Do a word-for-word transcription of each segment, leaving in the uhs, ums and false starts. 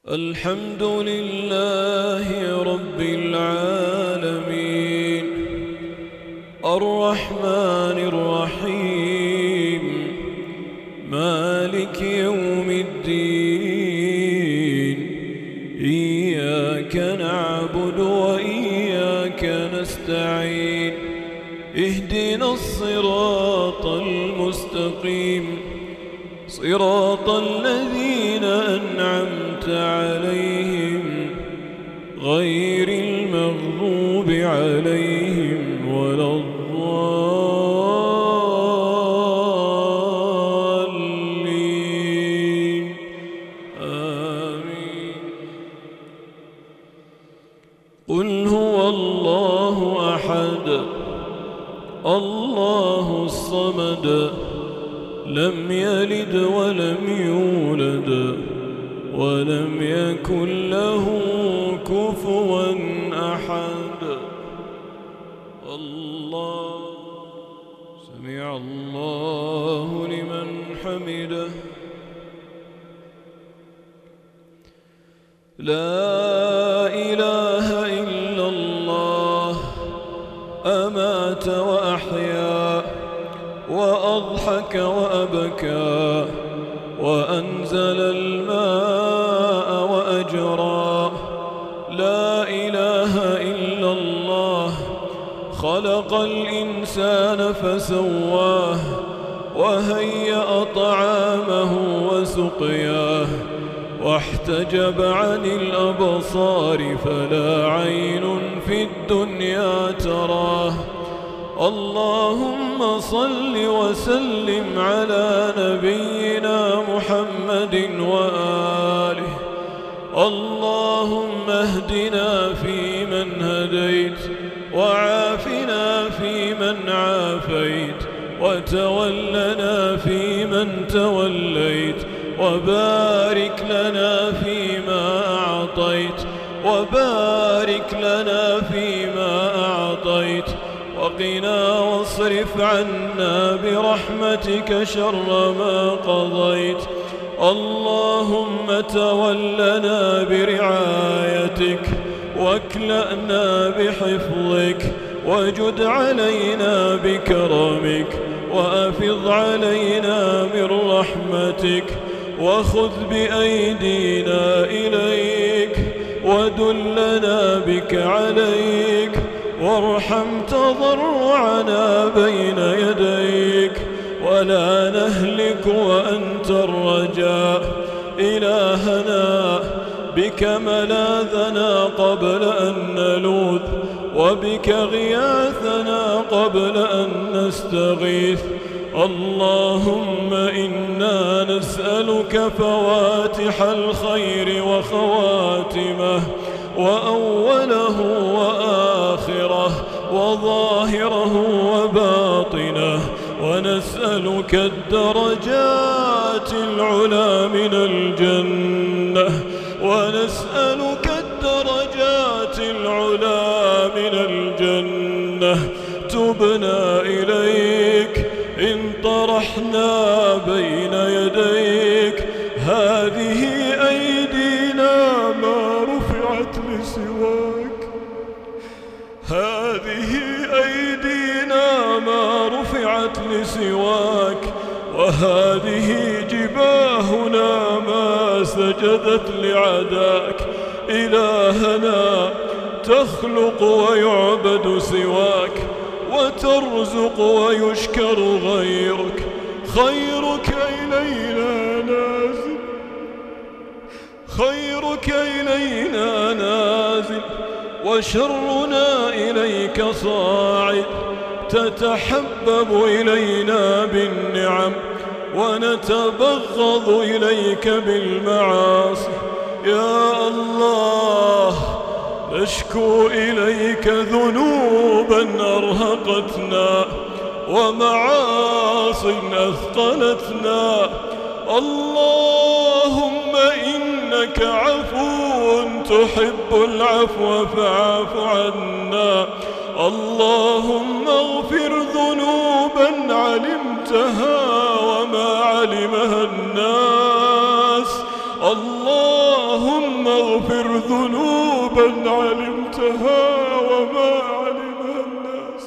الحمد لله رب العالمين الرحمن الرحيم مالك يوم الدين إياك نعبد وإياك نستعين اهدنا الصراط المستقيم صراط الذين أنعمت عليهم غير المغضوب عليهم ولا الضالين آمين. قل هو الله أحد الله الصمد لم يلد ولم يولد ولم يكن له كفوا أحد. الله سمع الله لمن حمده. لا إله إلا الله أمات وأحيا وأضحك وأبكى وأنزل الماء وأجرى. لا إله إلا الله خلق الإنسان فسواه وهيأ طعامه وسقياه واحتجب عن الأبصار فلا عين في الدنيا تراه. اللهم صل وسلم على نبينا محمد وآله. اللهم اهدنا فيمن هديت وعافنا فيمن عافيت وتولنا فيمن توليت وبارك لنا فيما أعطيت وبارك لنا فيما أعطيت وقنا واصرف عنا برحمتك شر ما قضيت. اللهم تولنا برعايتك واكلأنا بحفظك وجد علينا بكرمك وأفض علينا من رحمتك وخذ بأيدينا إليك ودلنا بك عليك وارحم تضرعنا بين يديك ولا نهلك وأنت الرجاء. إلهنا بك ملاذنا قبل أن نلوذ وبك غياثنا قبل أن نستغيث. اللهم إنا نسألك فواتح الخير وخواتمه وأوله وآخره وظاهره وباطنه ونسألك الدرجات العلى من الجنة ونسألك الدرجات العلى من الجنة. تبنا إليك إن طرحنا بين يديك. هذه أيدينا ما رفعت لسواك هذه أيدينا ما رفعت لسواك وهذه جباهنا ما سجدت لعداك. إلهنا تخلق ويعبد سواك وترزق ويشكر غيرك. خيرك إلينا نازل خيرك إلينا نازل وشرنا إليك صاعد. تتحبب إلينا بالنعم ونتبغض إليك بالمعاصي. يا الله نشكو إليك ذنوبا أرهقتنا ومعاصٍ أثقلتنا. اللهم إنك عفو تحب العفو فاعف عنا. اللهم اغفر ذنوبا علمتها وما علمها الناس. اللهم ذنوبا علمتها وما علمها الناس،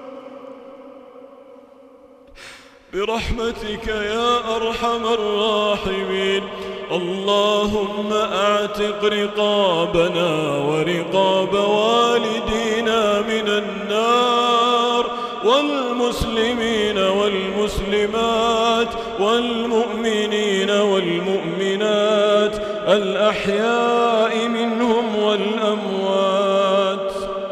برحمتك يا أرحم الراحمين. اللهم أعتق رقابنا ورقاب والدينا من النار، والمسلمين والمسلمات والمؤمنين والمؤمنات الأحياء منهم والأموات.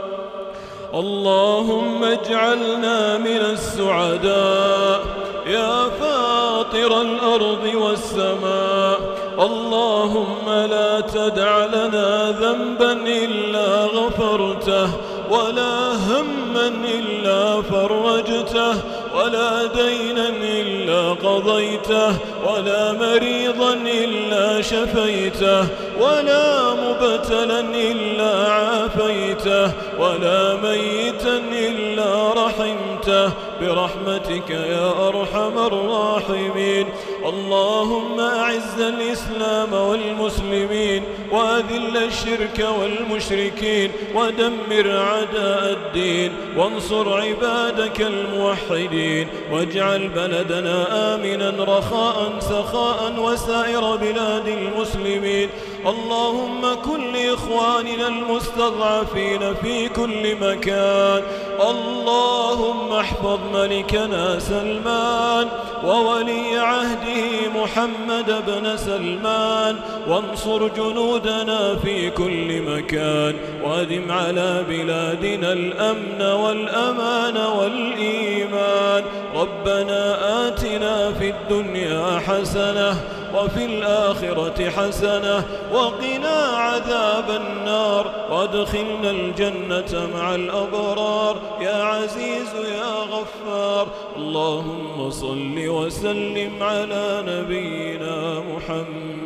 اللهم اجعلنا من السعداء يا فاطر الأرض والسماء. اللهم لا تدع لنا ذنبا إلا غفرته، ولا هما إلا فرجته، ولا دينا إلا قضيته، ولا مريضا إلا شفيته، ولا مبتلا إلا عافيته، ولا ميتا إلا رحمته، برحمتك يا أرحم الراحمين. اللهم أعز الإسلام والمسلمين، وأذل الشرك والمشركين، ودمر أعداء الدين، وانصر عبادك الموحدين، واجعل بلدنا آمنا رخاء سخاء وسائر بلاد المسلمين. اللهم كن لإخواننا المستضعفين في كل مكان. اللهم احفظ ملكنا سلمان وولي عهده محمد بن سلمان، وانصر جنودنا في كل مكان، وادم على بلادنا الأمن والأمان والإيمان. ربنا آتنا في الدنيا حسنة وفي الآخرة حسنة وقنا عذاب النار، وادخلنا الجنة مع الأبرار يا عزيز يا غفار. اللهم صل وسلم على نبينا محمد.